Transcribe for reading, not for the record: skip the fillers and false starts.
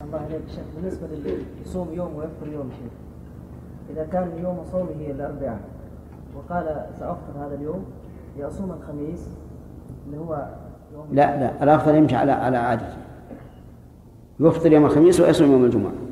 الله عليك شيخ، بالنسبة يصوم يوم ويفطر يوم شيخ، إذا كان يوم صومه الأربعاء وقال سأفطر هذا اليوم يصوم الخميس اللي هو يوم لا الأفضل يمشي على عادته، يفطر يوم الخميس ويصوم يوم الجمعة.